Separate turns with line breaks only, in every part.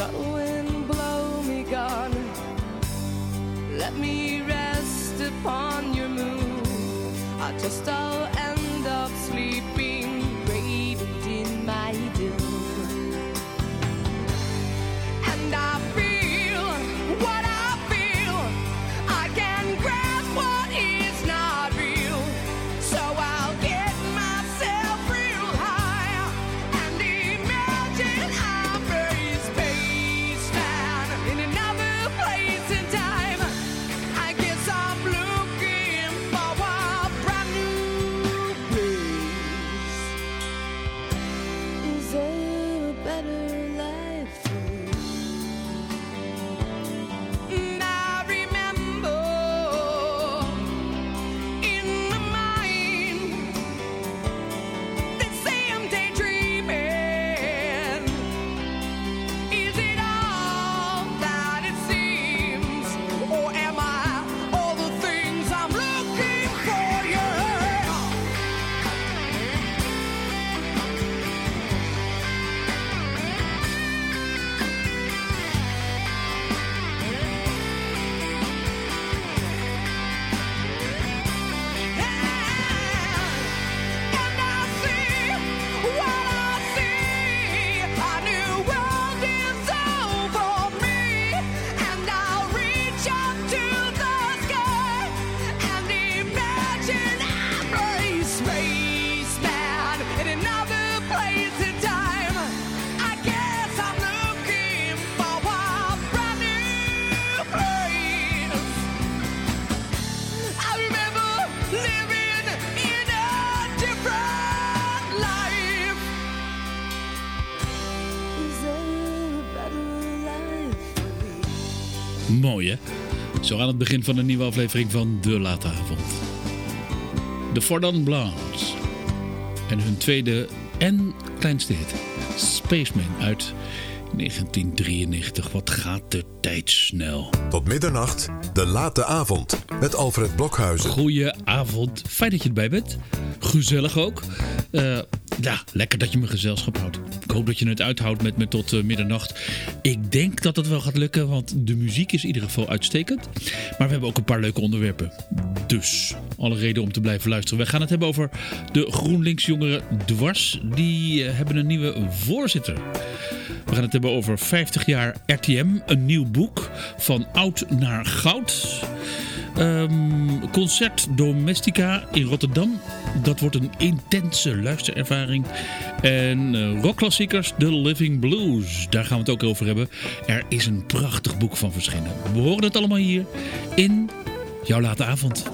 the wind blow me gone. Let me rest upon your moon. I'll end up sleeping, raved in my doom. And I feel what I feel. I can grasp what is not real. So I'll get myself real high and imagine I'm a spaceman in another place and time. I guess I'm looking for a brand new place. Is there a better life for me? And I remember in my mind they say I'm daydreaming. Is it all that it seems, or am I all the things I'm looking for? Yeah. And I see what I see. A new world is over me, and I'll reach up to the sky and imagine I'm a spaceman in another place and time. I guess I'm looking for a brand new place. I remember living in a different life. Is there a better life for me?
Mooi hè? Zo aan het begin van een nieuwe aflevering van De Late Avond. De Cordon Blondes. En hun tweede en kleinste hit. Spaceman uit 1993. Wat gaat de tijd snel.
Tot middernacht, De Late Avond. Met Alfred Blokhuizen.
Goedenavond. Fijn dat je erbij bent. Gezellig ook. Ja, lekker dat je me gezelschap houdt. Ik hoop dat je het uithoudt met me tot middernacht. Ik denk dat het wel gaat lukken, want de muziek is in ieder geval uitstekend. Maar we hebben ook een paar leuke onderwerpen. Dus alle reden om te blijven luisteren. We gaan het hebben over de GroenLinks jongeren dwars. Die hebben een nieuwe voorzitter. We gaan het hebben over 50 jaar RTM. Een nieuw boek. Van oud naar goud. Concert Domestica in Rotterdam. Dat wordt een intense luisterervaring. En rockklassiekers The Living Blues. Daar gaan we het ook over hebben. Er is een prachtig boek van verschenen. We horen het allemaal hier in Jouw Late Avond.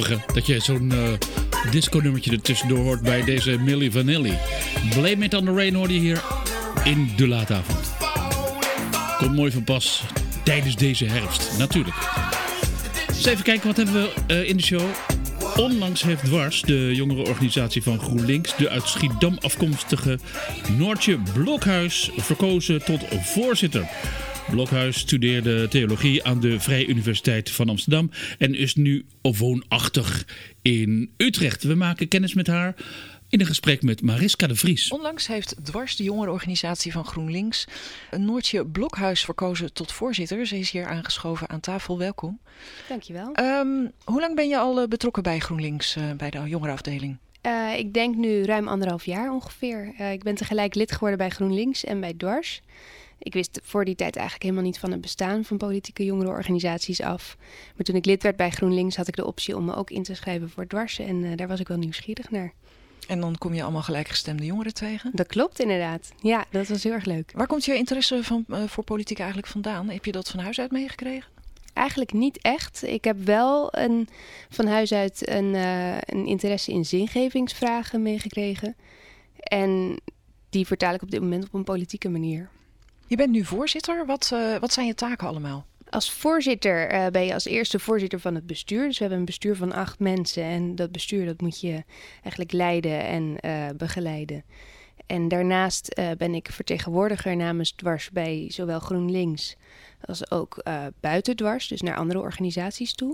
zeggen dat je zo'n disco-nummertje er tussendoor hoort bij deze Milli Vanilli. Blame It on the Rain hoorde je hier in de late avond. Komt mooi van pas tijdens deze herfst, natuurlijk. Dus even kijken, wat hebben we in de show? Onlangs heeft Dwars, de jongerenorganisatie van GroenLinks, de uit Schiedam afkomstige Noortje Blokhuis verkozen tot voorzitter. Blokhuis studeerde theologie aan de Vrije Universiteit van Amsterdam en is nu woonachtig in Utrecht. We maken kennis met haar in een gesprek met Mariska de Vries.
Onlangs heeft Dwars, de jongerenorganisatie van GroenLinks, Noortje Blokhuis verkozen tot voorzitter. Ze is hier aangeschoven aan tafel. Welkom.
Dankjewel.
Hoe lang ben je al betrokken bij GroenLinks, bij de jongerenafdeling?
Ik denk nu ruim 1,5 jaar ongeveer. Ik ben tegelijk lid geworden bij GroenLinks en bij Dwars. Ik wist voor die tijd eigenlijk helemaal niet van het bestaan van politieke jongerenorganisaties af. Maar toen ik lid werd bij GroenLinks had ik de optie om me ook in te schrijven voor Dwars. En daar was ik wel nieuwsgierig naar.
En dan kom je allemaal gelijkgestemde jongeren tegen?
Dat klopt inderdaad. Ja, dat was heel erg leuk.
Waar komt je interesse voor politiek eigenlijk vandaan? Heb je dat van huis uit meegekregen?
Eigenlijk niet echt. Ik heb wel van huis uit een interesse in zingevingsvragen meegekregen. En die vertaal ik op dit moment op een politieke manier.
Je bent nu voorzitter. Wat zijn je taken allemaal?
Als voorzitter ben je als eerste voorzitter van het bestuur. Dus we hebben een bestuur van 8 mensen. En dat bestuur dat moet je eigenlijk leiden en begeleiden. En daarnaast ben ik vertegenwoordiger namens Dwars bij zowel GroenLinks als ook buiten Dwars. Dus naar andere organisaties toe.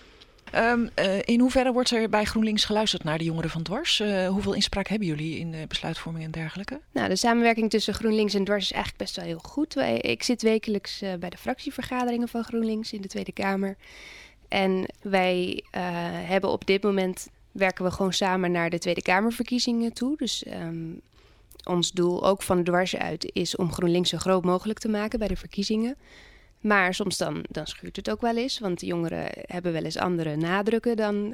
In hoeverre wordt er bij GroenLinks geluisterd naar de jongeren van Dwars? Hoeveel inspraak hebben jullie in besluitvorming en dergelijke?
Nou, de samenwerking tussen GroenLinks en Dwars is eigenlijk best wel heel goed. Ik zit wekelijks bij de fractievergaderingen van GroenLinks in de Tweede Kamer. En wij hebben op dit moment, werken we gewoon samen naar de Tweede Kamerverkiezingen toe. Dus ons doel, ook van Dwars uit, is om GroenLinks zo groot mogelijk te maken bij de verkiezingen. Maar soms dan schuurt het ook wel eens, want de jongeren hebben wel eens andere nadrukken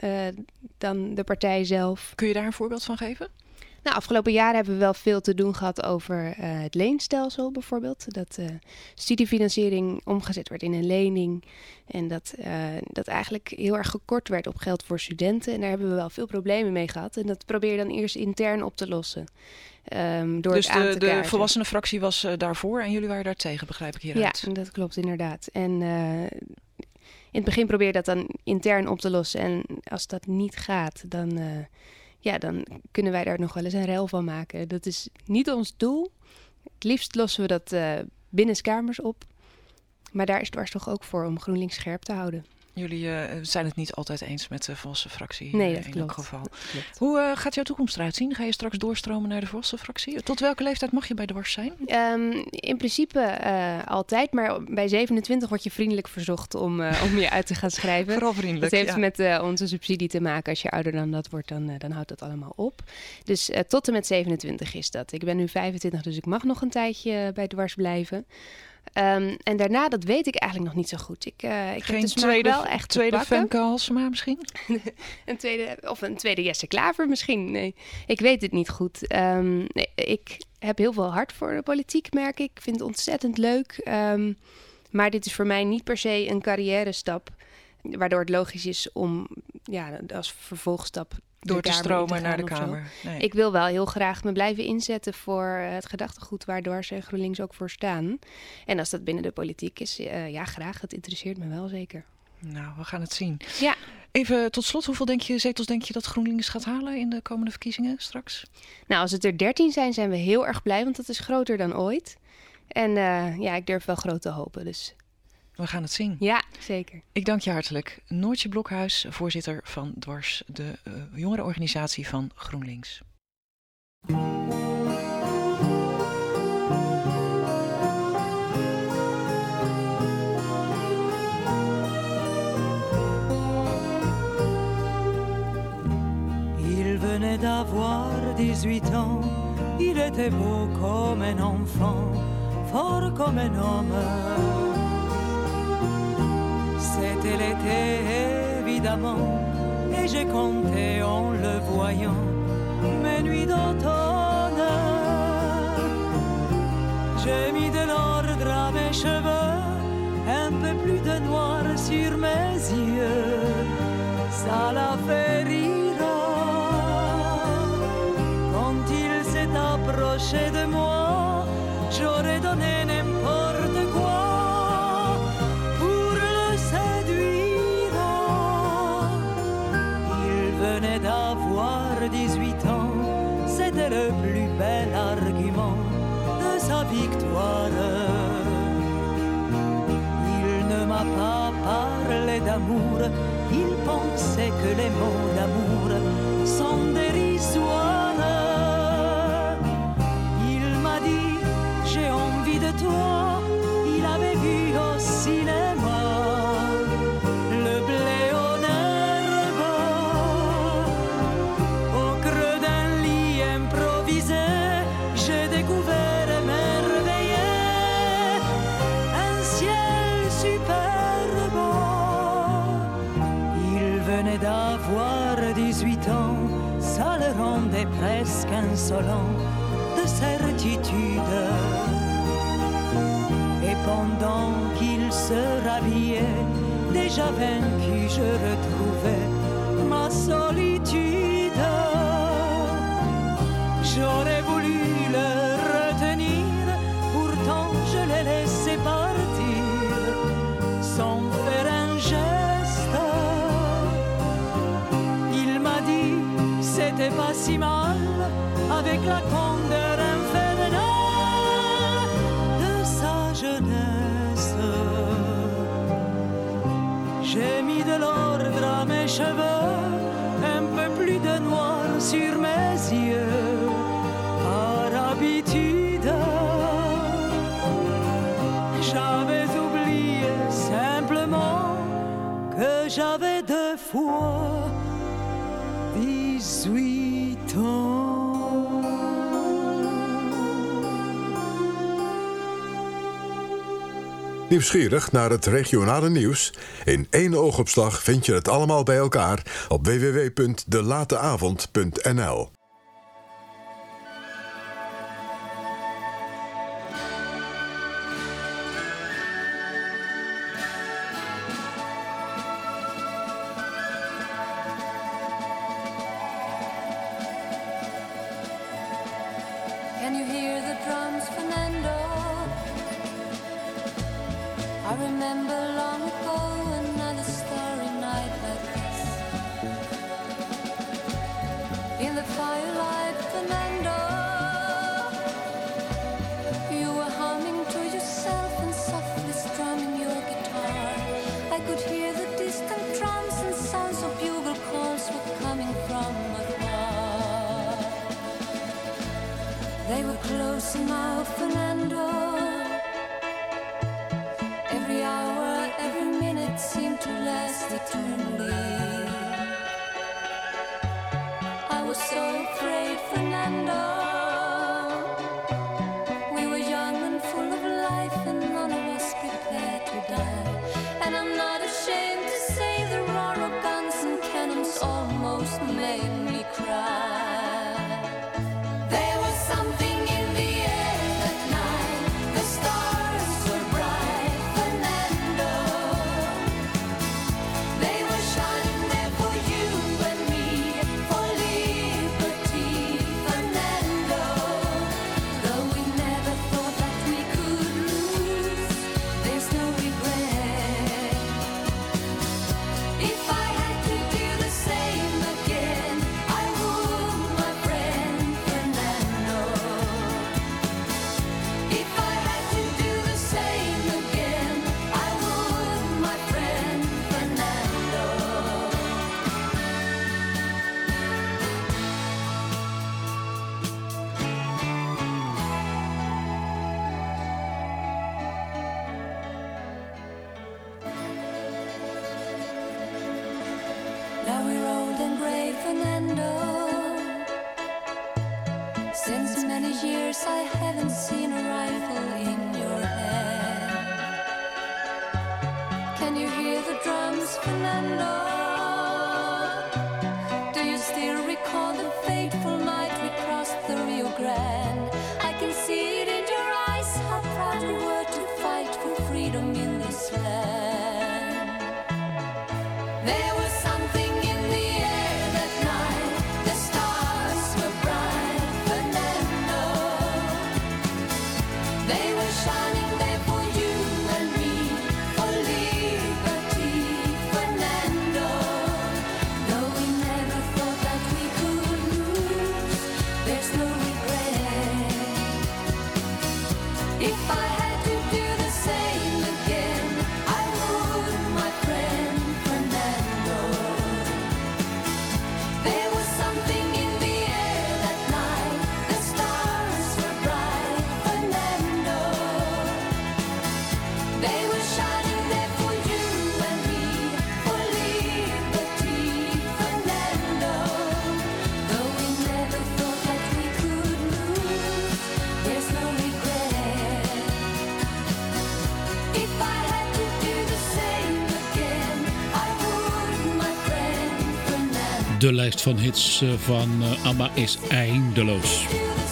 dan de partij zelf.
Kun je daar een voorbeeld van geven?
Nou, afgelopen jaar hebben we wel veel te doen gehad over het leenstelsel bijvoorbeeld. Dat studiefinanciering omgezet werd in een lening. En dat eigenlijk heel erg gekort werd op geld voor studenten. En daar hebben we wel veel problemen mee gehad. En dat probeer je dan eerst intern op te lossen. Door
dus
het aan te
de
kaarten.
volwassenenfractie was daarvoor en jullie waren daar tegen, begrijp ik hieruit?
Ja, dat klopt inderdaad. En in het begin probeer je dat dan intern op te lossen. En als dat niet gaat, dan kunnen wij daar nog wel eens een ruil van maken. Dat is niet ons doel. Het liefst lossen we dat binnenskamers op. Maar daar is Dwars toch ook voor om GroenLinks scherp te houden.
Jullie zijn het niet altijd eens met de volwassenenfractie
nee, dat
in
klopt.
elk geval.
Dat klopt.
Hoe gaat jouw toekomst eruit zien? Ga je straks doorstromen naar de volwassenenfractie? Tot welke leeftijd mag je bij Dwars zijn?
In principe altijd, maar bij 27 word je vriendelijk verzocht om je uit te gaan schrijven.
Vooral vriendelijk,
Dat heeft met onze subsidie te maken. Als je ouder dan dat wordt, dan houdt dat allemaal op. Dus tot en met 27 is dat. Ik ben nu 25, dus ik mag nog een tijdje bij Dwars blijven. En daarna, dat weet ik eigenlijk nog niet zo goed. Ik heb de smaak wel echt te
tweede
pakken.
Femke Halsema misschien?
een tweede Jesse Klaver misschien. Nee, ik weet het niet goed. Nee, ik heb heel veel hart voor de politiek, merk ik. Ik vind het ontzettend leuk. Maar dit is voor mij niet per se een carrière stap. Waardoor het logisch is om als vervolgstap
Door te stromen naar de
of zo.
Kamer. Nee.
Ik wil wel heel graag me blijven inzetten voor het gedachtegoed waar Dwars en GroenLinks ook voor staan. En als dat binnen de politiek is, graag. Het interesseert me wel zeker.
Nou, we gaan het zien.
Ja.
Even tot slot, hoeveel zetels denk je dat GroenLinks gaat halen in de komende verkiezingen straks?
Nou, als het er 13 zijn we heel erg blij, want dat is groter dan ooit. En ik durf wel groot te hopen, dus...
We gaan het zien.
Ja, zeker.
Ik dank je hartelijk. Noortje Blokhuis, voorzitter van Dwars, de jongerenorganisatie van GroenLinks.
Il venait d'avoir 18 ans, il était beau comme un enfant, fort comme un homme. C'était l'été évidemment, et j'ai compté en le voyant mes nuits d'automne. J'ai mis de l'ordre à mes cheveux, un peu plus de noir sur mes yeux. ça la fait rire. Quand il s'est approché de moi, j'aurais donné n'importe quoi pour le séduire. Il venait d'avoir 18 ans, c'était le plus bel argument de sa victoire. Il ne m'a pas parlé d'amour, il pensait que les mots d'amour sont dérisoires. Il m'a dit j'ai envie de toi, il avait vu au cinéma le blé en herbe au creux d'un lit improvisé. J'ai découvert émerveillé un ciel superbe. Il venait d'avoir 18 ans, ça le rendait presque insolent de certitude. Et pendant qu'il se rhabillait, déjà vaincu, je retrouvais ma solitude. J'aurais voulu le retenir, pourtant je l'ai laissé partir sans faire un geste. Il m'a dit c'était pas si mal, avec la candeur infernale de sa jeunesse. J'ai mis de l'ordre à mes cheveux, un peu plus de noir sur mes yeux, par habitude. J'avais oublié simplement que j'avais 2 fois 18 ans.
Nieuwsgierig naar het regionale nieuws? In 1 oogopslag vind je het allemaal bij elkaar op www.delateavond.nl.
Can you hear the drums, Fernando? I remember long ago another starry night like this. In the firelight, Fernando, you were humming to yourself and softly strumming your guitar. I could hear the distant drums and sounds of bugle calls were coming from afar. They were close now, Fernando. Every hour, every minute seemed to last eternally. I was so afraid, Fernando. We were young and full of life, and none of us prepared to die. And I'm not ashamed to say the roar of guns and cannons almost made me cry. There was something in the air that night. The stars were bright, Fernando. They were shining there for you and me, for liberty, Fernando. Though we never thought that we could lose, there's no regret. If I had to do the same again, I would, my friend Fernando. If I had to do the same again, I would, my friend Fernando. Now we're old and gray, Fernando. Since many years I haven't seen a rifle in your hand. Can you hear the drums, Fernando? Do you still recall the fateful night we crossed the Rio Grande? I can see it in your eyes, how proud you were to fight for freedom in this land. There was something in
De lijst van hits van ABBA is eindeloos.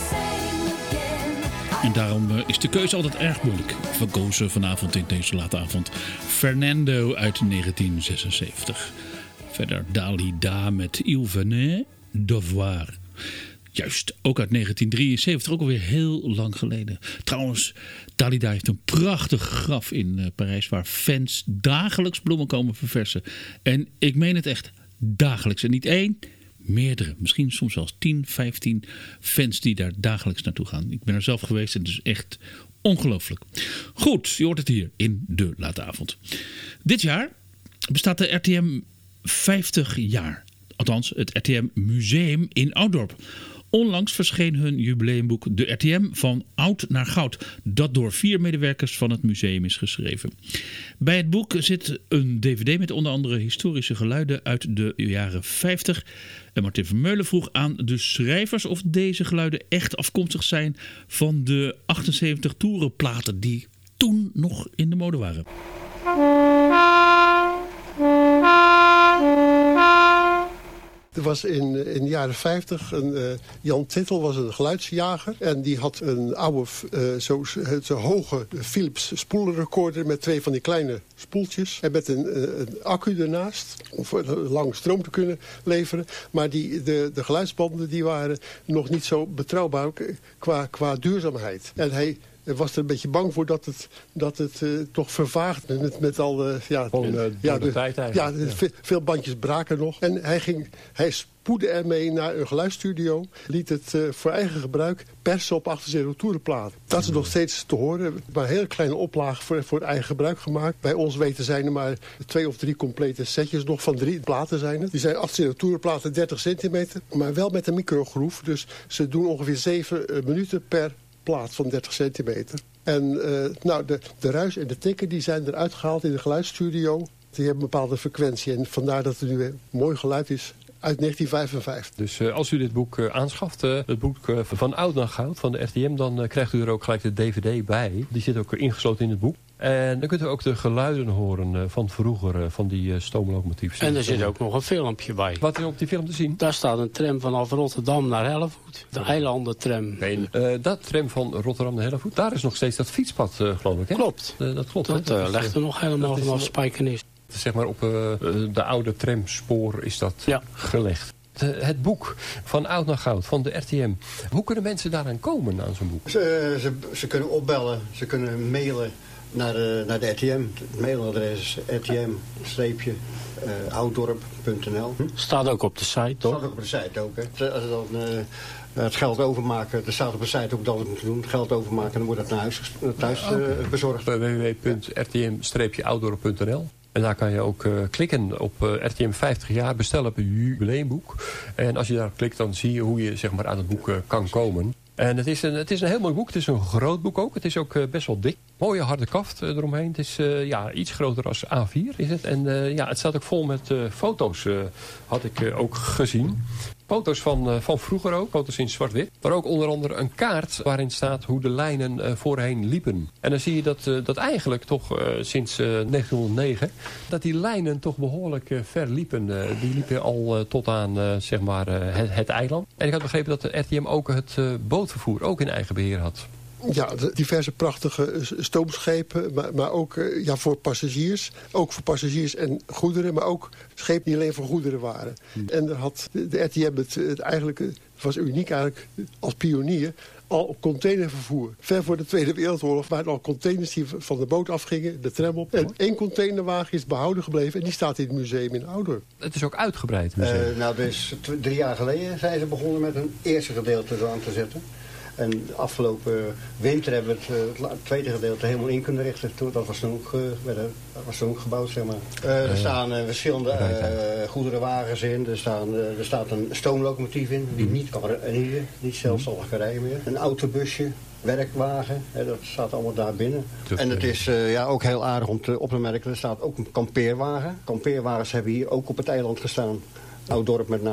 En daarom is de keuze altijd erg moeilijk. Verkozen vanavond in deze late avond Fernando uit 1976. Verder Dalida met Il venait de voir. Juist, ook uit 1973, ook alweer heel lang geleden. Trouwens, Dalida heeft een prachtig graf in Parijs waar fans dagelijks bloemen komen verversen. En ik meen het echt, dagelijks. En niet één, meerdere. Misschien soms zelfs 10, 15 fans die daar dagelijks naartoe gaan. Ik ben er zelf geweest en het is echt ongelooflijk. Goed, je hoort het hier in de late avond. Dit jaar bestaat de RTM 50 jaar. Althans, het RTM Museum in Ouddorp. Onlangs verscheen hun jubileumboek De RTM van Oud naar Goud, dat door 4 medewerkers van het museum is geschreven. Bij het boek zit een dvd met onder andere historische geluiden uit de jaren 50. En Martin Vermeulen vroeg aan de schrijvers of deze geluiden echt afkomstig zijn van de 78 toerenplaten die toen nog in de mode waren.
Er was in de jaren 50, Jan Tittel was een geluidsjager. En die had een oude, zo hoge Philips spoelrecorder met 2 van die kleine spoeltjes. En met een accu ernaast, om lang stroom te kunnen leveren. Maar de geluidsbanden die waren nog niet zo betrouwbaar qua duurzaamheid. En hij was er een beetje bang voor dat het toch vervaagd met al de tijd eigenlijk. Veel bandjes braken nog. En hij spoedde ermee naar een geluidsstudio. Liet het voor eigen gebruik persen op 78 toerenplaten. Dat is nog steeds te horen. Maar een hele kleine oplage voor eigen gebruik gemaakt. Bij ons weten zijn er maar 2 of 3 complete setjes nog van 3 platen zijn het. Die zijn 78 toerenplaten 30 centimeter. Maar wel met een microgroef. Dus ze doen ongeveer 7 minuten per plaat van 30 centimeter. En de ruis en de tikken die zijn eruit gehaald in de geluidsstudio. Die hebben een bepaalde frequentie. En vandaar dat er nu een mooi geluid is uit 1955.
Dus als u dit boek aanschaft, het boek van Oud naar Goud van de RTM, dan krijgt u er ook gelijk de dvd bij. Die zit ook ingesloten in het boek. En dan kunt u ook de geluiden horen van vroeger, van die stoomlocomotieven.
En er zit ook nog een filmpje bij.
Wat is op die film te zien?
Daar staat een tram vanaf Rotterdam naar Hellevoet. De eilandentram.
Dat tram van Rotterdam naar Hellevoet, daar is nog steeds dat fietspad, geloof ik. Hè?
Klopt.
Dat klopt.
Dat legt er nog helemaal vanaf Spijkenisse.
Zeg maar op de oude tramspoor is dat gelegd. Het boek van Oud naar Goud, van de RTM. Hoe kunnen mensen daaraan komen, aan zo'n boek?
Ze kunnen opbellen, ze kunnen mailen naar de RTM. Het mailadres is rtm-ouddorp.nl.
Staat ook op de site, toch?
Staat ook op de site ook. Hè. Als dan het geld overmaken, er staat op de site ook dat we moeten doen. Het geld overmaken, dan wordt het naar thuis bezorgd.
www.rtm-ouddorp.nl. En daar kan je ook klikken op RTM 50 jaar, bestellen op een jubileumboek. En als je daar klikt, dan zie je hoe je zeg maar, aan het boek kan komen. En het is een heel mooi boek. Het is een groot boek ook. Het is ook best wel dik. Mooie harde kaft eromheen. Het is iets groter als A4 is het. En het staat ook vol met foto's, had ik ook gezien. Foto's van vroeger ook, foto's in zwart-wit. Maar ook onder andere een kaart waarin staat hoe de lijnen voorheen liepen. En dan zie je dat eigenlijk toch sinds 1909... dat die lijnen toch behoorlijk ver liepen. Die liepen al tot aan het eiland. En ik had begrepen dat de RTM ook het bootvervoer ook in eigen beheer had.
Ja, diverse prachtige stoomschepen, maar ook voor passagiers. Ook voor passagiers en goederen, maar ook schepen die alleen voor goederen waren. En daar had de RTM het eigenlijk, was uniek eigenlijk als pionier, al op containervervoer. Ver voor de Tweede Wereldoorlog waren al containers die van de boot afgingen, de tram op. En 1 containerwagen is behouden gebleven en die staat in het museum in Ouddorp.
Het is ook uitgebreid, het museum.
Dus 3 jaar geleden zijn ze begonnen met een eerste gedeelte zo aan te zetten. En de afgelopen winter hebben we het tweede gedeelte helemaal in kunnen richten. Dat was toen ook gebouwd, zeg maar. Er staan verschillende goederenwagens in. Er staat een stoomlocomotief in die niet kan rijden, niet zelfstandig kan rijden meer. Een autobusje, werkwagen, dat staat allemaal daar binnen. En het is ook heel aardig om op te merken. Er staat ook een kampeerwagen. Kampeerwagens hebben hier ook op het eiland gestaan. Ouddorp met name.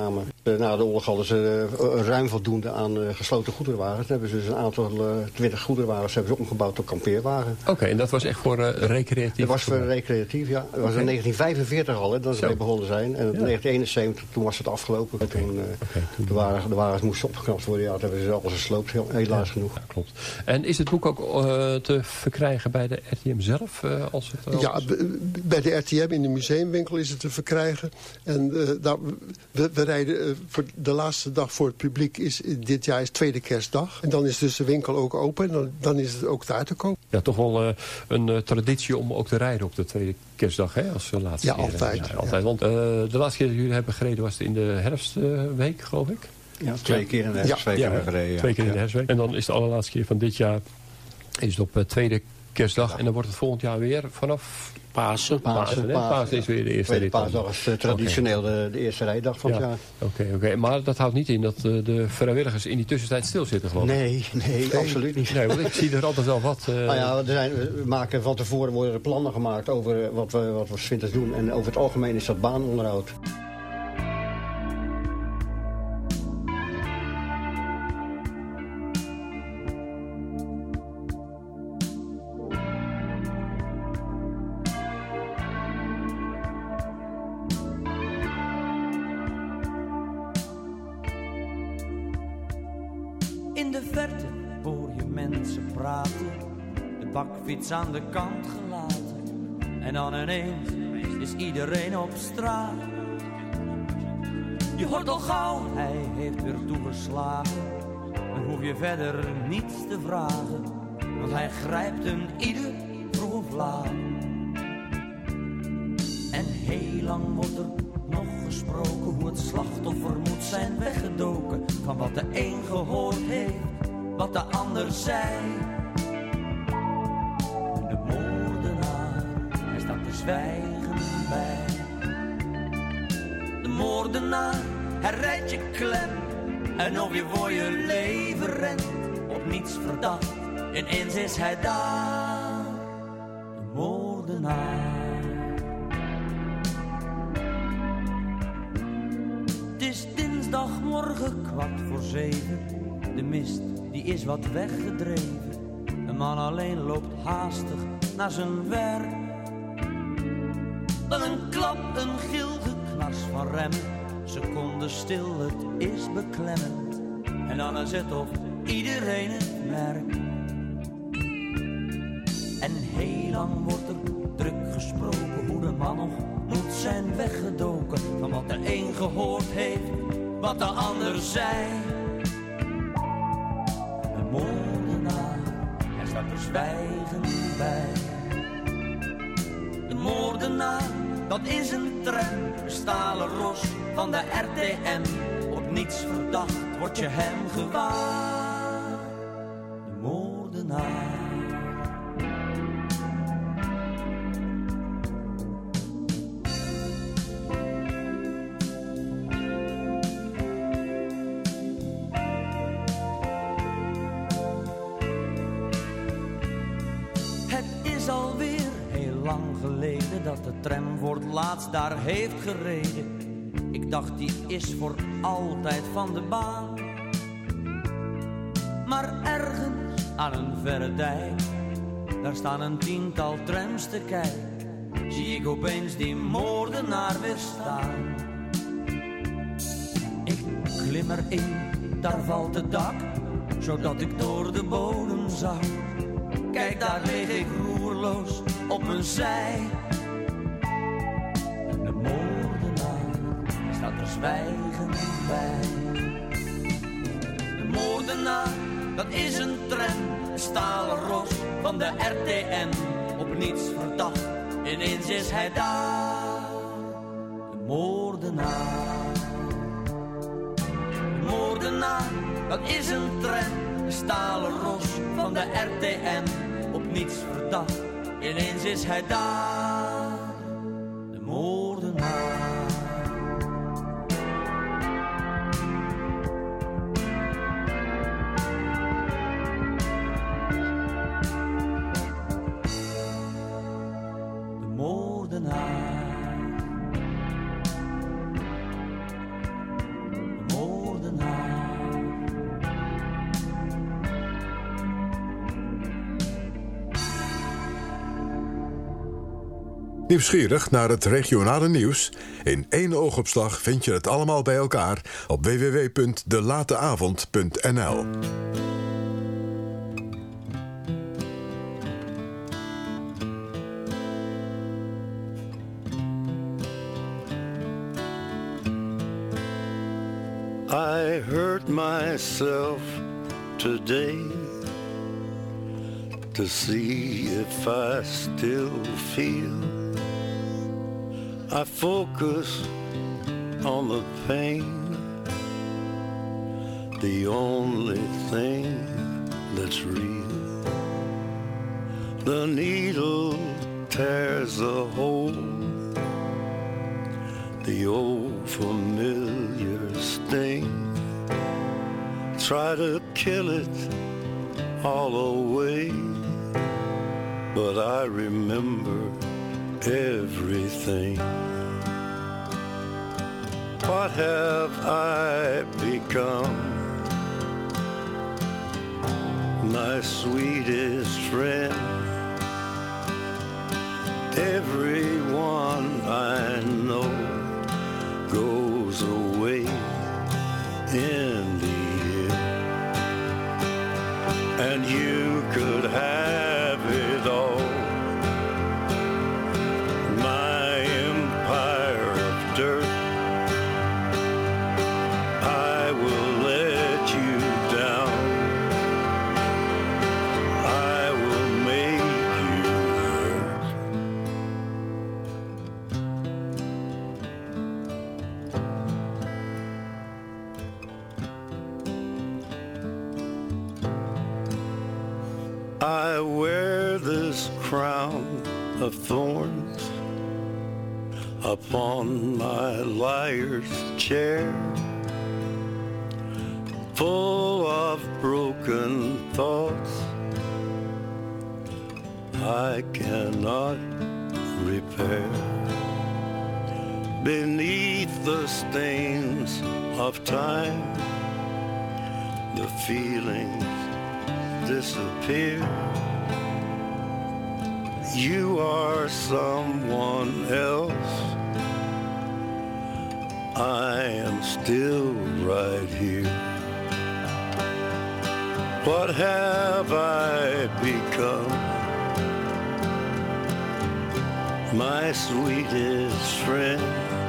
Na de oorlog hadden ze ruim voldoende aan gesloten goederenwagens. Dan hebben ze dus een aantal 20 goederenwagens hebben ze omgebouwd tot kampeerwagen.
Oké, en dat was echt voor recreatief?
Dat was voor recreatief, ja. Dat was in 1945 al, hè, dat ze mee begonnen zijn. En in 1971, toen was het afgelopen. Toen de wagens moesten opgeknapt worden. Ja, dat hebben ze alles gesloopt, helaas genoeg.
Ja, klopt. En is het boek ook te verkrijgen bij de RTM zelf?
Bij de RTM in de museumwinkel is het te verkrijgen. En we rijden voor de laatste dag voor het publiek dit jaar is tweede kerstdag. En dan is dus de winkel ook open. En dan is het ook daar te koop.
Ja, toch wel een traditie om ook te rijden op de tweede kerstdag, hè? Als laatste
ja,
keer.
Altijd.
Ja, altijd. Want de laatste keer dat jullie hebben gereden was het in de herfstweek, geloof ik.
Ja, 2 keer in de herfstweek hebben we gereden.
2 keer in de herfstweek. En dan is de allerlaatste keer van dit jaar is het op tweede kerstdag. En dan wordt het volgend jaar weer vanaf Pasen. Pasen is weer de eerste ritdag.
Paasdag is traditioneel de eerste rijdag van het jaar.
Oké. Maar dat houdt niet in dat de vrijwilligers in die tussentijds stilzitten, geloof ik.
Nee, absoluut niet.
Nee, want ik zie er altijd wel wat.
We maken van tevoren worden er plannen gemaakt over wat we 's winters doen. En over het algemeen is dat baanonderhoud.
In de verte hoor je mensen praten, de bakfiets aan de kant gelaten. En dan ineens is iedereen op straat. Je hoort al gauw, hij heeft weer toegeslagen. Dan hoef je verder niets te vragen, want hij grijpt een ieder vroeg of laat. En heel lang wordt er nog gesproken hoe het slachtoffer moet zijn weggedoken. Van wat de een gehoord heeft, wat de ander zei. En de moordenaar, hij staat te zwijgen bij. De moordenaar, hij rijdt je klem. En of je voor je leven rent, op niets verdacht, ineens is hij daar. De moordenaar. Het is dinsdagmorgen 6:15. De mist die is wat weggedreven. De man alleen loopt haastig naar zijn werk. Dan een klap, een gil, geknars van remmen. Seconden stil, het is beklemmend. En dan is het of iedereen het merkt. En heel lang wordt er druk gesproken hoe de man nog moet zijn weggedoken. Van wat de een gehoord heeft, wat de ander zei. De moordenaar, hij staat er zwijgend bij. De moordenaar, dat is een tram, een stalen ros van de RTM. Op niets verdacht word je hem gewaar. De moordenaar. Dat de tram voor het laatst daar heeft gereden. Ik dacht die is voor altijd van de baan. Maar ergens aan een verre dijk, daar staan een 10-tal trams te kijken. Zie ik opeens die moordenaar weer staan. Ik klim erin, daar valt het dak, zodat ik door de bodem zak. Kijk, daar lig ik roerloos op mijn zij. De moordenaar staat er zwijgend bij. De moordenaar, dat is een tram, een stalen ros van de RTM. Op niets verdacht, ineens is hij daar. De moordenaar. De moordenaar, dat is een tram, een stalen ros van de RTM. Op niets verdacht, ineens is hij daar. De moordenaar. De moordenaar. De
Nieuwsgierig naar het regionale nieuws? In 1 oogopslag vind je het allemaal bij elkaar op www.delateavond.nl.
I hurt myself today to see if I still feel. I focus on the pain, the only thing that's real. The needle tears a hole, the old familiar sting. Try to kill it all away, but I remember everything. What have I become? My sweetest friend. Everyone I know goes away in the end, and you could have it all. My empire of dirt, I will let you down. I will make you hurt. I wear this crown of thorns upon my liar's chair, full of broken thoughts I cannot repair. Beneath the stains of time, the feelings disappear. You are someone else. I am still right here. What have I become? My sweetest friend.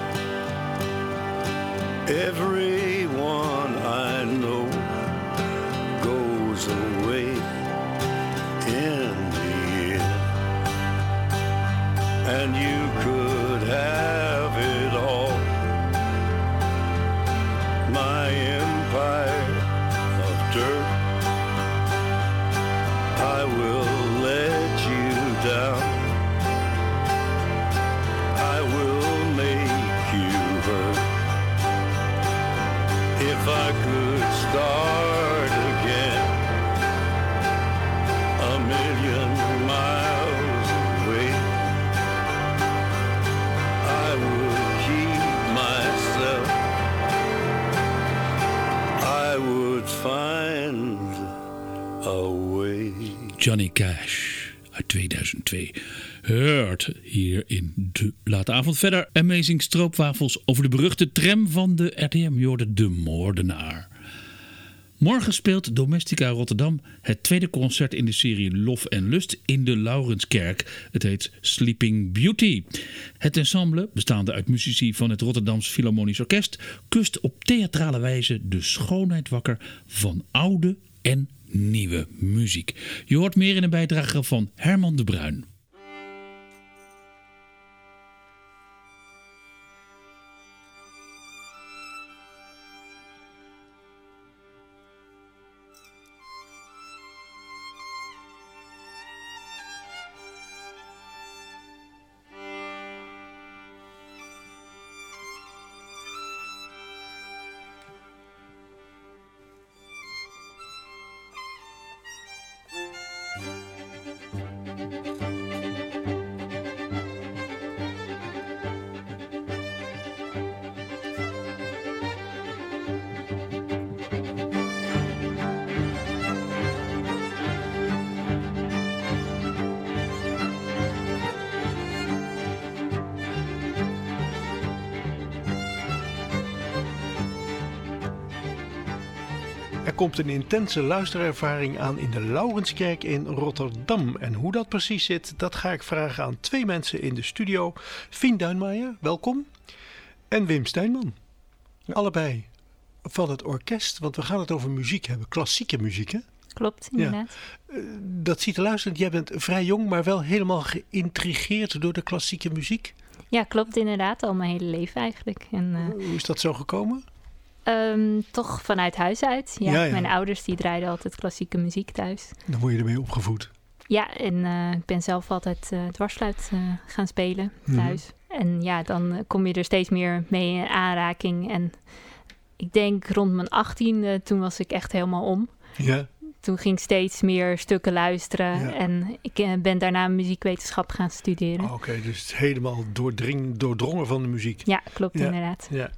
Everyone I know goes away in the end, and you could have it all. My empire of dirt, I will let you down. I will make you hurt. If I could start again, a million miles away, I would keep myself. I would find a way.
Johnny Cash uit 2002. Hurt hier in De Late Avond. Verder Amazing Stroopwafels over de beruchte tram van de RTM. Je hoorde De Moordenaar. Morgen speelt Domestica Rotterdam het tweede concert in de serie Lof en Lust in de Laurenskerk. Het heet Sleeping Beauty. Het ensemble, bestaande uit muzici van het Rotterdams Philharmonisch Orkest, kust op theatrale wijze de schoonheid wakker van oude en nieuwe muziek. Je hoort meer in een bijdrage van Herman de Bruin.
Er komt een intense luisterervaring aan in de Laurenskerk in Rotterdam. En hoe dat precies zit, dat ga ik vragen aan 2 mensen in de studio. Fien Duinmaier, welkom. En Wim Steinman. Allebei van het orkest, want we gaan het over muziek hebben. Klassieke muziek, hè?
Klopt, inderdaad.
Ja. Dat ziet er luisterend. Jij bent vrij jong, maar wel helemaal geïntrigeerd door de klassieke muziek.
Ja, klopt inderdaad. Al mijn hele leven eigenlijk. En,
hoe is dat zo gekomen?
Toch vanuit huis uit. Ja, mijn ouders die draaiden altijd klassieke muziek thuis.
Dan word je ermee opgevoed.
Ja, en ik ben zelf altijd dwarsfluit gaan spelen thuis. En ja, dan kom je er steeds meer mee in aanraking. En ik denk rond mijn 18e, toen was ik echt helemaal om.
Ja.
Toen ging ik steeds meer stukken luisteren. Ja. En ik ben daarna muziekwetenschap gaan studeren.
Oké, dus het is helemaal doordrongen van de muziek.
Ja, klopt inderdaad.
Ja.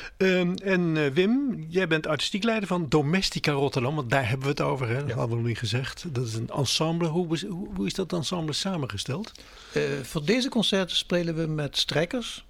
En Wim, jij bent artistiek leider van Domestica Rotterdam. Want daar hebben we het over, hè? Dat hadden we nog niet gezegd. Dat is een ensemble. Hoe is dat ensemble samengesteld?
Voor deze concerten spelen we met strijkers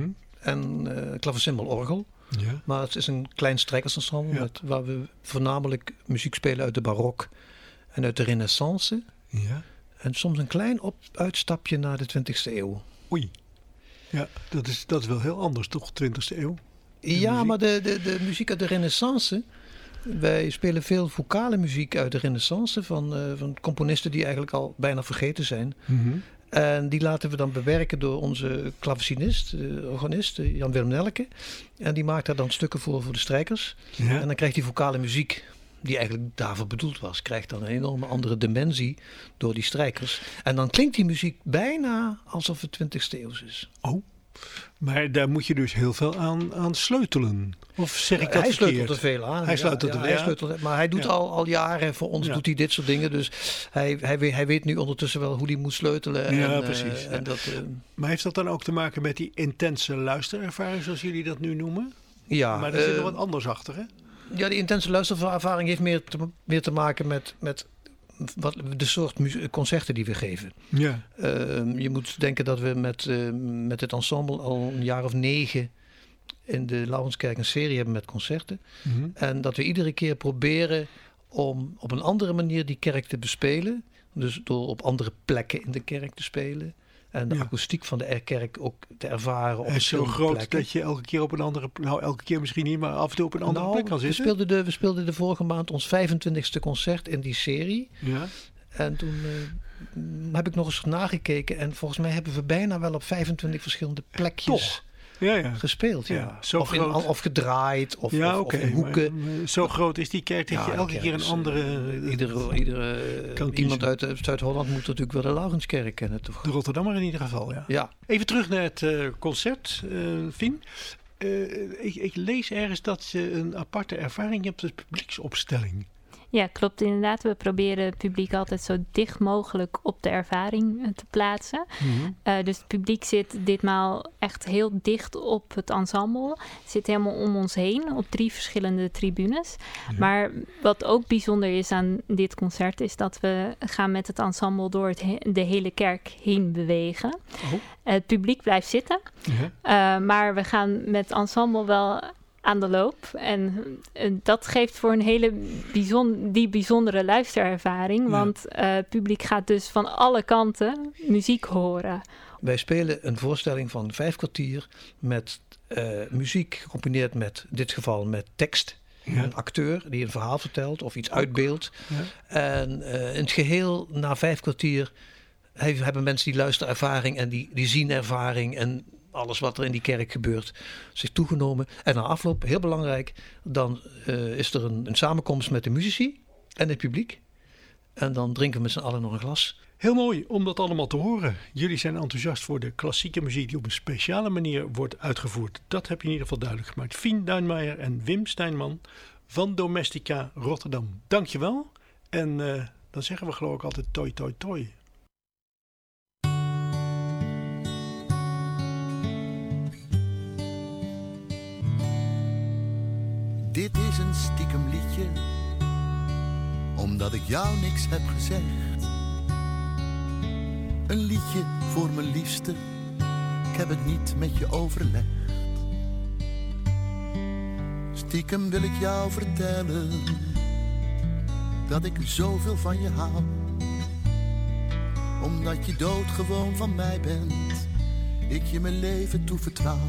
en klaversymbol orgel. Ja. Maar het is een klein strijkersensemble waar we voornamelijk muziek spelen uit de barok en uit de renaissance.
Ja.
En soms een klein uitstapje naar de 20e eeuw.
Oei. Ja, dat is wel heel anders, toch? 20e eeuw?
Ja, maar de muziek uit de renaissance. Wij spelen veel vocale muziek uit de renaissance van componisten die eigenlijk al bijna vergeten zijn.
Mm-hmm.
En die laten we dan bewerken door onze klavecinist, organist, Jan-Willem Nelke. En die maakt daar dan stukken voor de strijkers.
Ja. En
dan krijgt die vocale muziek, die eigenlijk daarvoor bedoeld was, krijgt dan een enorme andere dimensie door die strijkers. En dan klinkt die muziek bijna alsof het 20e eeuws is.
Oh, maar daar moet je dus heel veel aan sleutelen. Of zeg ik dat
hij
verkeerd?
Sleutelt er veel aan.
Hij sleutelt
hij sleutelt, maar hij doet al jaren voor ons doet hij dit soort dingen. Dus hij weet nu ondertussen wel hoe hij moet sleutelen.
Ja,
en,
precies. Maar heeft dat dan ook te maken met die intense luisterervaring, zoals jullie dat nu noemen?
Ja.
Maar er zit nog wat anders achter, hè?
Ja, die intense luisterervaring heeft meer te maken met de soort concerten die we geven.
Ja.
Je moet denken dat we met het ensemble al een jaar of 9 in de Laurenskerk een serie hebben met concerten.
Mm-hmm.
En dat we iedere keer proberen om op een andere manier die kerk te bespelen. Dus door op andere plekken in de kerk te spelen. En de akoestiek van de kerk ook te ervaren op
zo groot
plekken.
Dat je elke keer op een andere plek, nou elke keer misschien niet, maar af en toe op een andere plek kan zitten.
We speelden de vorige maand ons 25e concert in die serie.
Ja.
En toen heb ik nog eens nagekeken. En volgens mij hebben we bijna wel op 25 verschillende plekjes gespeeld. Ja.
Zo groot.
Of gedraaid. Of in hoeken.
Maar zo groot is die kerk dat je elke keer een andere...
Iemand uit Zuid-Holland moet natuurlijk wel de Laurenskerk kennen. Toch?
De Rotterdammer in ieder geval, ja. Even terug naar het concert, Fien. Ik lees ergens dat je een aparte ervaring hebt met publieksopstelling.
Ja, klopt inderdaad. We proberen het publiek altijd zo dicht mogelijk op de ervaring te plaatsen.
Mm-hmm.
Dus het publiek zit ditmaal echt heel dicht op het ensemble. Het zit helemaal om ons heen op 3 verschillende tribunes. Ja. Maar wat ook bijzonder is aan dit concert is dat we gaan met het ensemble door de hele kerk heen bewegen.
Oh.
Het publiek blijft zitten.
Ja.
Maar we gaan met het ensemble wel aan de loop. En dat geeft voor een hele bijzondere luisterervaring. Want het publiek gaat dus van alle kanten muziek horen.
Wij spelen een voorstelling van 5 kwartier met muziek gecombineerd met, in dit geval met tekst. Ja. Een acteur die een verhaal vertelt of iets uitbeeldt. Ja. En in het geheel na 5 kwartier hebben mensen die luisterervaring en die zienervaring en alles wat er in die kerk gebeurt zich toegenomen. En na afloop, heel belangrijk, dan is er een samenkomst met de muzici en het publiek. En dan drinken we met z'n allen nog een glas.
Heel mooi om dat allemaal te horen. Jullie zijn enthousiast voor de klassieke muziek die op een speciale manier wordt uitgevoerd. Dat heb je in ieder geval duidelijk gemaakt. Fien Duinmaier en Wim Steinman van Domestica Rotterdam. Dankjewel. En dan zeggen we geloof ik altijd toi toi toi.
Dit is een stiekem liedje, omdat ik jou niks heb gezegd. Een liedje voor mijn liefste, ik heb het niet met je overlegd. Stiekem wil ik jou vertellen, dat ik zoveel van je hou. Omdat je doodgewoon van mij bent, ik je mijn leven toevertrouw.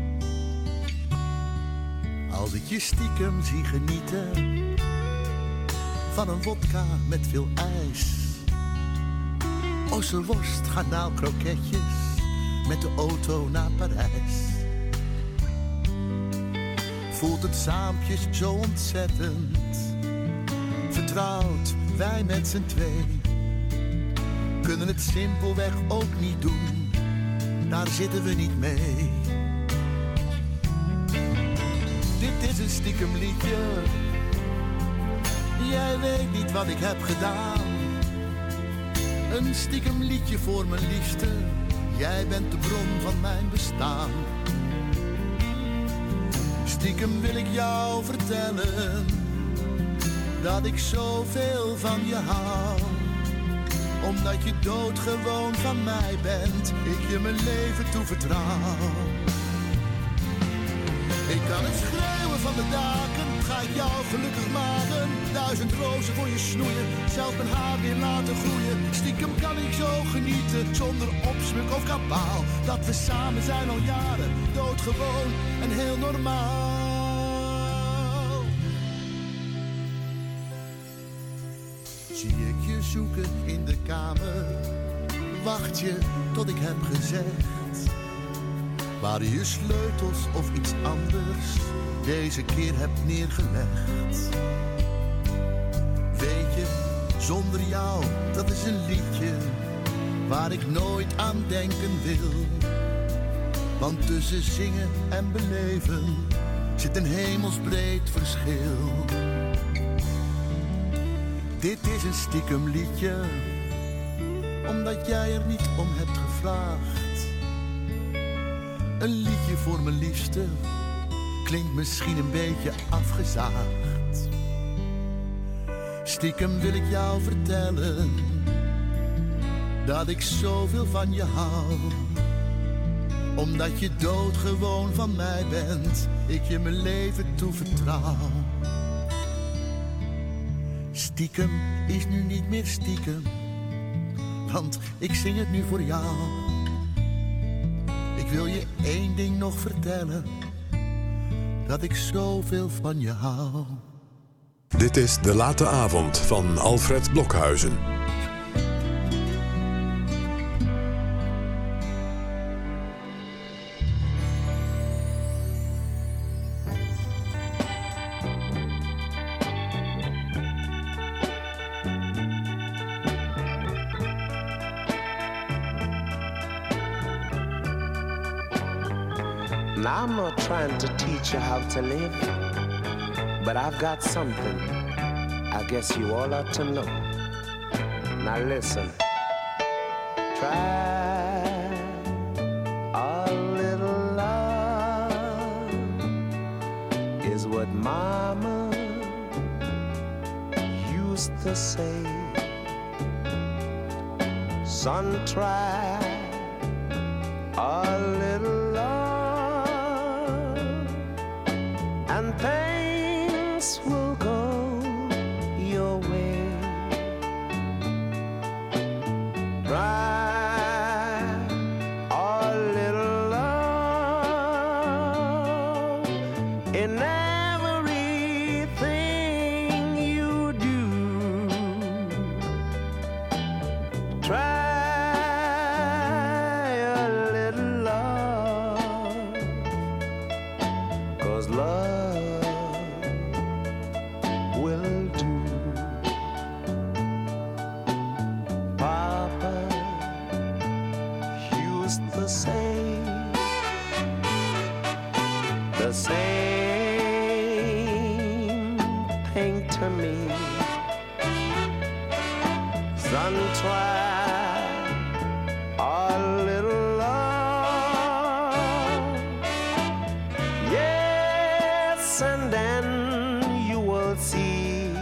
Als ik je stiekem zie genieten van een wodka met veel ijs, ossenworst, garnaalkroketjes met de auto naar Parijs. Voelt het saampjes zo ontzettend vertrouwd, wij met z'n twee kunnen het simpelweg ook niet doen, daar zitten we niet mee. Dit is een stiekem liedje, jij weet niet wat ik heb gedaan. Een stiekem liedje voor mijn liefste, jij bent de bron van mijn bestaan. Stiekem wil ik jou vertellen dat ik zoveel van je hou. Omdat je doodgewoon van mij bent, ik je mijn leven toevertrouw. Ik kan het schreeuwen van de daken, ga ik jou gelukkig maken. 1000 rozen voor je snoeien, zelf mijn haar weer laten groeien. Stiekem kan ik zo genieten, zonder opsmuk of kabaal. Dat we samen zijn al jaren, doodgewoon en heel normaal. Zie ik je zoeken in de kamer, wacht je tot ik heb gezegd waar je sleutels of iets anders deze keer hebt neergelegd. Weet je, zonder jou, dat is een liedje waar ik nooit aan denken wil. Want tussen zingen en beleven zit een hemelsbreed verschil. Dit is een stiekem liedje, omdat jij er niet om hebt gevraagd. Een liedje voor mijn liefste, klinkt misschien een beetje afgezaagd. Stiekem wil ik jou vertellen dat ik zoveel van je hou. Omdat je doodgewoon van mij bent, ik je mijn leven toevertrouw. Stiekem is nu niet meer stiekem, want ik zing het nu voor jou. Ik wil je één ding nog vertellen, dat ik zoveel van je hou.
Dit is De Late Avond van Alfred Blokhuizen.
Now I'm not trying to teach you how to live, but I've got something I guess you all ought to know. Now listen. Try a little love is what Mama used to say. Son, try a little love and things will go your way. Try a little love in everything you do. Try a little love, 'cause love will do. Papa used to say the same thing to me. Son, try a little love, yes, and then you will see.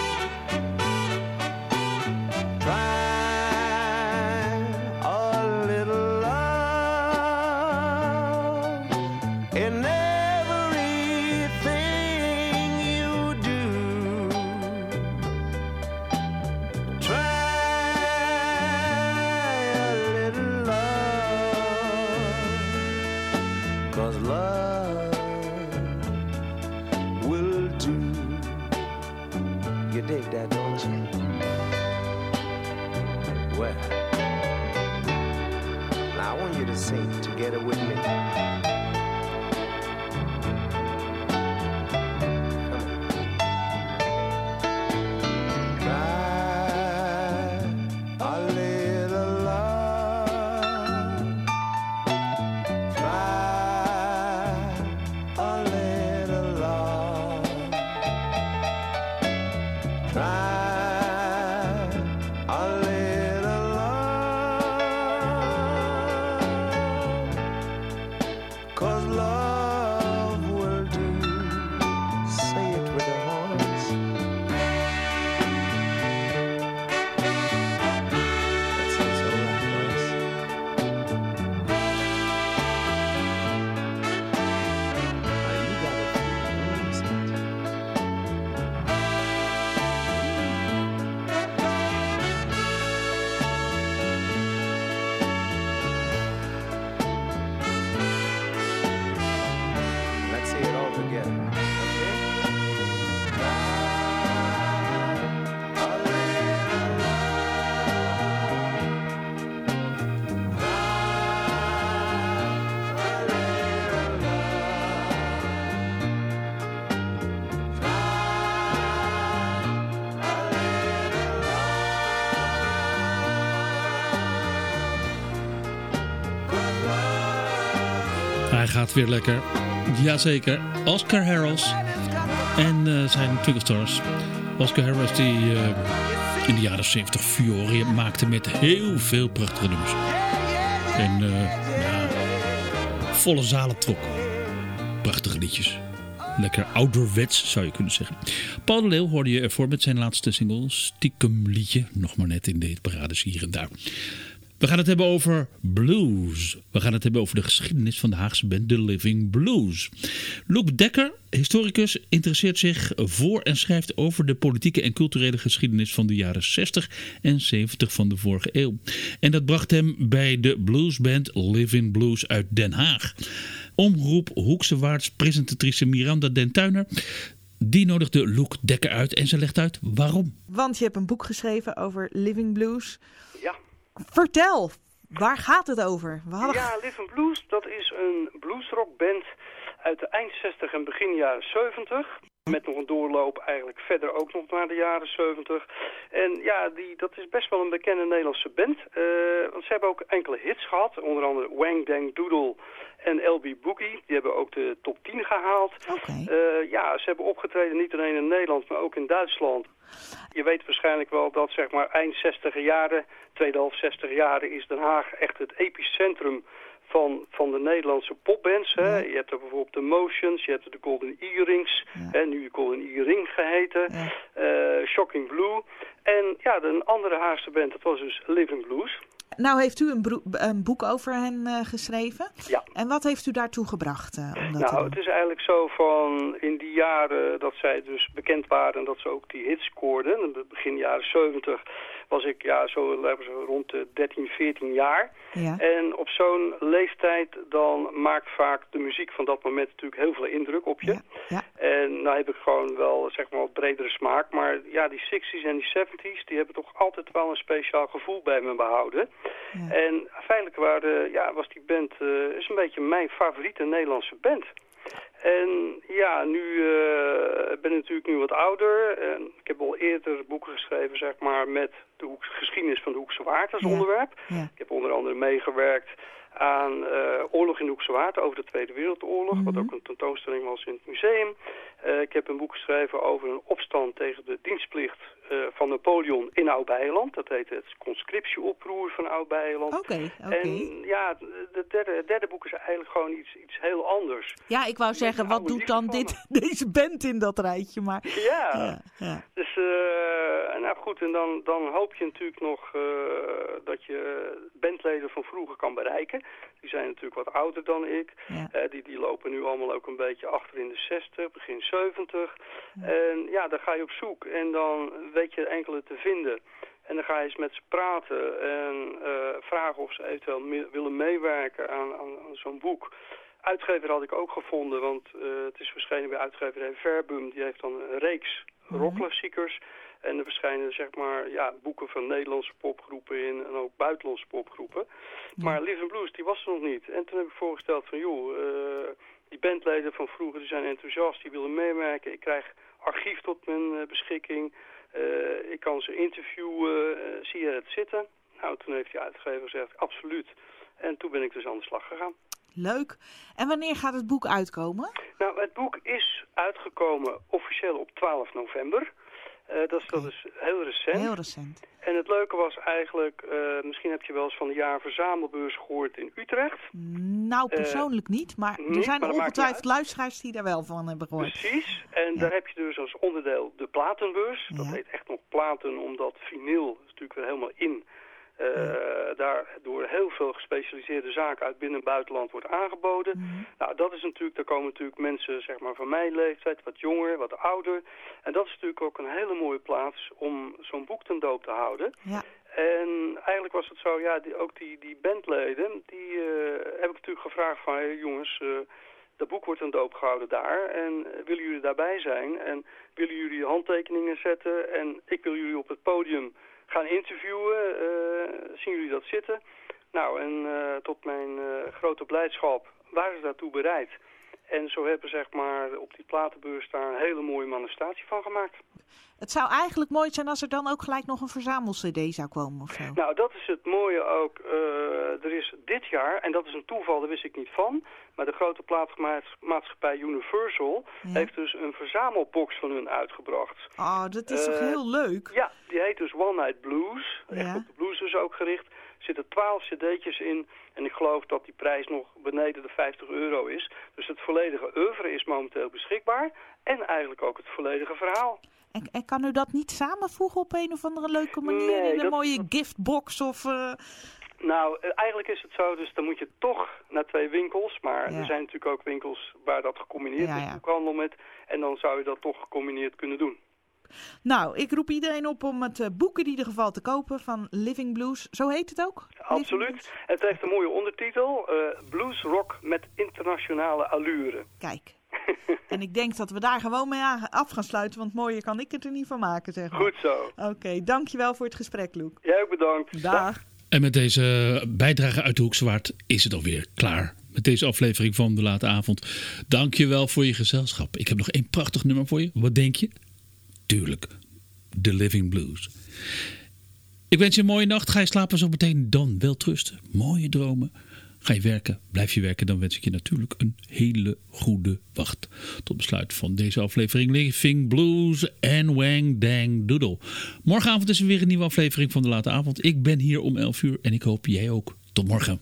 Try a little love in everything you do. You dig that, don't you? Well, now I want you to sing together with me.
Hij gaat weer lekker. Jazeker. Oscar Harrells en zijn Twinkle Stars. Oscar Harrells die in de jaren 70 furorie maakte met heel veel prachtige nummers. En volle zalen trok. Prachtige liedjes. Lekker ouderwets zou je kunnen zeggen. Paul de Leeuw hoorde je ervoor met zijn laatste single Stiekem liedje. Nog maar net in de hitparades hier en daar. We gaan het hebben over blues. We gaan het hebben over de geschiedenis van de Haagse band The Living Blues. Luc Dekker, historicus, interesseert zich voor en schrijft over de politieke en culturele geschiedenis van de jaren 60 en 70 van de vorige eeuw. En dat bracht hem bij de bluesband Living Blues uit Den Haag. Omroep Hoekse Waarts presentatrice Miranda Den Tuiner, die nodigde Luc Dekker uit en ze legt uit waarom.
Want je hebt een boek geschreven over Living Blues.
Ja.
Vertel, waar gaat het over?
Ja, Living Blues, dat is een bluesrockband uit de eind 60 en begin jaren 70. Met nog een doorloop eigenlijk verder ook nog naar de jaren 70. En ja, dat is best wel een bekende Nederlandse band. Want ze hebben ook enkele hits gehad. Onder andere Wang Dang Doodle en LB Boogie. Die hebben ook de top 10 gehaald. Ja, ze hebben opgetreden niet alleen in Nederland, maar ook in Duitsland. Je weet waarschijnlijk wel dat zeg maar eind 60 jaren, tweede helft 60 jaren is Den Haag echt het epicentrum van de Nederlandse popbands. Hè. Je hebt er bijvoorbeeld de Motions, je hebt er de Golden Earrings, nu de Golden Earring geheten, Shocking Blue. En ja, een andere Haagse band, dat was dus Living Blues.
Nou heeft u een boek over hen geschreven.
Ja.
En wat heeft u daartoe gebracht?
Het is eigenlijk zo van in die jaren dat zij dus bekend waren en dat ze ook die hits scoorden. In het begin jaren 70 was ik zo rond de 13, 14 jaar. Ja. En op zo'n leeftijd dan maakt vaak de muziek van dat moment natuurlijk heel veel indruk op je. Ja. Ja. En nou heb ik gewoon wel zeg maar wat bredere smaak. Maar ja, die 60s en die 70s die hebben toch altijd wel een speciaal gevoel bij me behouden. Ja. En feitelijk was die band is een beetje mijn favoriete Nederlandse band. En ja, nu ben ik natuurlijk nu wat ouder. En ik heb al eerder boeken geschreven, zeg maar, met de geschiedenis van de Hoekse Waard als onderwerp. Ja. Ik heb onder andere meegewerkt aan Oorlog in de Hoekse Waard over de Tweede Wereldoorlog, wat ook een tentoonstelling was in het museum. Ik heb een boek geschreven over een opstand tegen de dienstplicht van Napoleon in Oud-Beijerland. Dat heet het conscriptieoproer van Oud-Beijerland.
Oké.
En ja, het derde boek is eigenlijk gewoon iets heel anders.
Ja, ik wou zeggen, wat doet dan deze band in dat rijtje? Maar
ja. Dus nou goed, en dan hoop je natuurlijk nog dat je bandleden van vroeger kan bereiken. Die zijn natuurlijk wat ouder dan ik. Ja. Die lopen nu allemaal ook een beetje achter in de 60, begin 70. Ja. En ja, dan ga je op zoek en dan weet je enkele te vinden. En dan ga je eens met ze praten en vragen of ze eventueel willen meewerken aan zo'n boek. Uitgever had ik ook gevonden, want het is verschenen bij uitgeverij Verbum. Die heeft dan een reeks rockklassiekers. En er verschijnen zeg maar boeken van Nederlandse popgroepen in en ook buitenlandse popgroepen. Maar Living Blues die was er nog niet. En toen heb ik voorgesteld van die bandleden van vroeger die zijn enthousiast, die willen meewerken. Ik krijg archief tot mijn beschikking. Ik kan ze interviewen. Zie je het zitten? Nou, toen heeft die uitgever gezegd absoluut. En toen ben ik dus aan de slag gegaan.
Leuk. En wanneer gaat het boek uitkomen?
Nou, het boek is uitgekomen officieel op 12 november. Dat is heel recent.
Heel recent.
En het leuke was eigenlijk, misschien heb je wel eens van de jaarverzamelbeurs gehoord in Utrecht.
Nou, persoonlijk niet, maar er zijn ongetwijfeld luisteraars die daar wel van hebben gehoord.
Precies. En daar heb je dus als onderdeel de platenbeurs. Dat heet echt nog platen, omdat vinyl is natuurlijk weer helemaal in. Daar door heel veel gespecialiseerde zaken uit binnen- en buitenland wordt aangeboden. Nou, dat is natuurlijk, daar komen natuurlijk mensen zeg maar van mijn leeftijd, wat jonger, wat ouder. En dat is natuurlijk ook een hele mooie plaats om zo'n boek ten doop te houden. Ja. En eigenlijk was het zo, ook die bandleden, die heb ik natuurlijk gevraagd van, hey, jongens, dat boek wordt ten doop gehouden daar. En willen jullie daarbij zijn? En willen jullie handtekeningen zetten? En ik wil jullie op het podium gaan interviewen. Zien jullie dat zitten? Nou, en tot mijn grote blijdschap waren ze daartoe bereid. En zo hebben zeg maar op die platenbeurs daar een hele mooie manifestatie van gemaakt.
Het zou eigenlijk mooi zijn als er dan ook gelijk nog een verzamel-cd zou komen of zo.
Nou, dat is het mooie ook. Er is dit jaar, en dat is een toeval, daar wist ik niet van, maar de grote platenmaatschappij Universal heeft dus een verzamelbox van hun uitgebracht.
Oh, dat is toch heel leuk?
Ja, die heet dus One Night Blues. Echt op de blues dus ook gericht. Er zitten 12 cd'tjes in en ik geloof dat die prijs nog beneden de €50 is. Dus het volledige oeuvre is momenteel beschikbaar en eigenlijk ook het volledige verhaal.
En kan u dat niet samenvoegen op een of andere leuke manier in een mooie giftbox of...
Nou, eigenlijk is het zo, dus dan moet je toch naar 2 winkels. Maar er zijn natuurlijk ook winkels waar dat gecombineerd is, boekhandel met. En dan zou je dat toch gecombineerd kunnen doen.
Nou, ik roep iedereen op om het boek in ieder geval te kopen van Living Blues. Zo heet het ook?
Absoluut. Het heeft een mooie ondertitel. Blues Rock met internationale allure.
Kijk. En ik denk dat we daar gewoon mee af gaan sluiten, want mooier kan ik het er niet van maken, zeg maar.
Goed zo.
Oké, dankjewel voor het gesprek, Loek.
Jij ook bedankt.
Dag.
En met deze bijdrage uit de Hoekse Waard is het alweer klaar. Met deze aflevering van De Late Avond. Dankjewel voor je gezelschap. Ik heb nog 1 prachtig nummer voor je. Wat denk je? Tuurlijk. The Living Blues. Ik wens je een mooie nacht. Ga je slapen zo meteen, dan wel trusten. Mooie dromen. Ga je werken, blijf je werken, dan wens ik je natuurlijk een hele goede wacht. Tot besluit van deze aflevering Living Blues en Wang Dang Doodle. Morgenavond is er weer een nieuwe aflevering van De Late Avond. Ik ben hier om 11 uur en ik hoop jij ook. Tot morgen.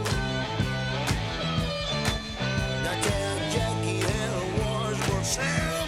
Sound